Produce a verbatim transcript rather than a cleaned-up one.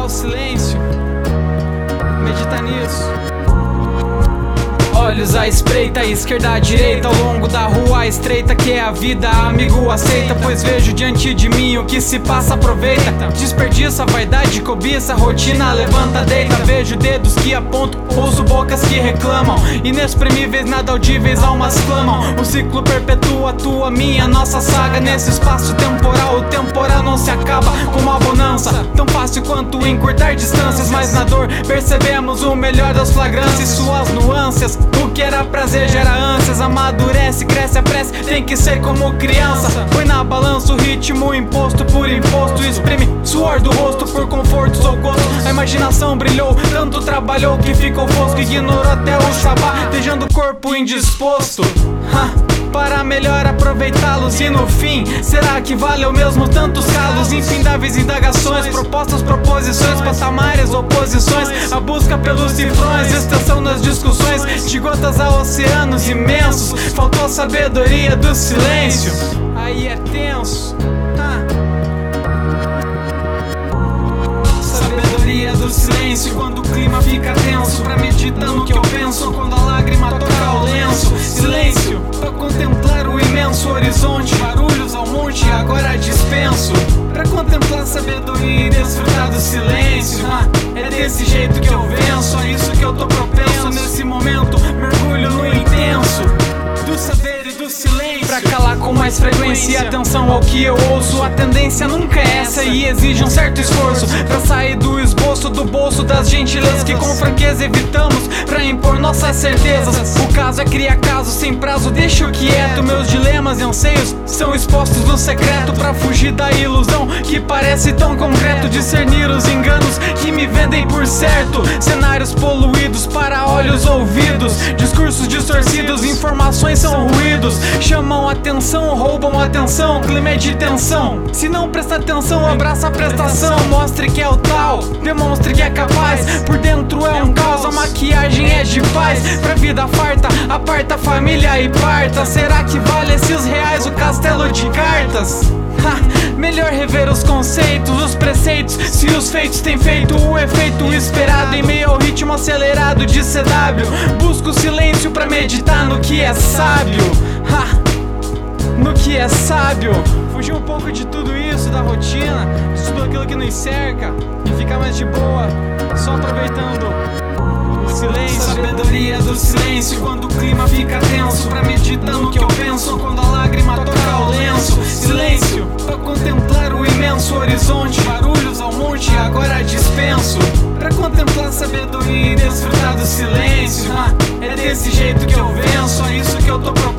silêncio. Medita nisso. Olhos à espreita, esquerda à direita, ao longo da rua estreita que é a vida, amigo aceita, pois vejo diante de mim o que se passa, aproveita. Desperdiça, vaidade, cobiça, rotina, levanta, deita. Vejo dedos que apontam, ouço bocas que reclamam, inexprimíveis, nada audíveis, almas clamam. O ciclo perpetua, tua, minha, nossa saga. Nesse espaço temporal, o temporal não se acaba com uma bonança, tão fácil quanto encurtar distâncias. Mas na dor percebemos o melhor das flagrâncias, suas nuances. O que era prazer gera ânsias, amadurece, cresce a prece, tem que ser como criança. Põe na balança o ritmo imposto por imposto, exprime suor do rosto por confortos ou gosto. A imaginação brilhou, tanto trabalhou que ficou fosco, ignorou até o sabá, deixando o corpo indisposto. Ha. Para melhor aproveitá-los e no fim, será que valeu mesmo tantos calos? Infindáveis indagações, propostas, proposições, patamares, oposições, a busca pelos cifrões, extensão nas discussões, de gotas a oceanos imensos. Faltou sabedoria do silêncio, aí é tenso. ah. Sabedoria do silêncio, quando o clima fica tenso, pra meditar no que eu penso, quando a lágrima toca o lenço. Silêncio, pra contemplar o imenso horizonte, barulhos ao monte, agora dispenso. Pra contemplar sabedoria e desfrutar do silêncio. ah, É desse jeito que eu venço, é isso que eu tô propenso. Nesse momento, mergulho no intenso do saber e do silêncio. Pra calar com mais frequência e atenção ao que eu ouço, a tendência nunca é essa e exige um certo esforço pra sair do esboço, do bolso das gentilezas que com franqueza evitamos pra impor nossas certezas. O caso é criar caso sem prazo, deixo quieto. Meus dilemas e anseios são expostos no secreto, pra fugir da ilusão que parece tão concreto. Discernir os enganos que me vendem por certo, cenários poluídos para olhos ouvidos, discursos distorcidos, informações são ruídos, chamam atenção, roubam atenção, clima é de tensão. Se não presta atenção, abraça a prestação. Mostre que é o tal, demonstre que é capaz, por dentro é um caos, a maquiagem é de paz. Pra vida farta, aparta a família e parta. Será que vale esses reais o castelo de cartas? Ha, melhor rever os conceitos, os preceitos, se os feitos têm feito o efeito esperado. Em meio ao ritmo acelerado de C W, busco o silêncio pra meditar no que é sábio. Ha, no que é sábio. Fugir um pouco de tudo isso, da rotina, de tudo aquilo que nos cerca, e ficar mais de boa, só aproveitando o silêncio. Sabedoria do silêncio, quando o clima fica tenso, pra meditar no que eu penso, quando a lágrima toca o lenço. Silêncio, pra contemplar o imenso horizonte, barulhos ao monte, agora dispenso. Pra contemplar sabedoria e desfrutar do silêncio. ah, É desse jeito que eu venço, é isso que eu tô procurando.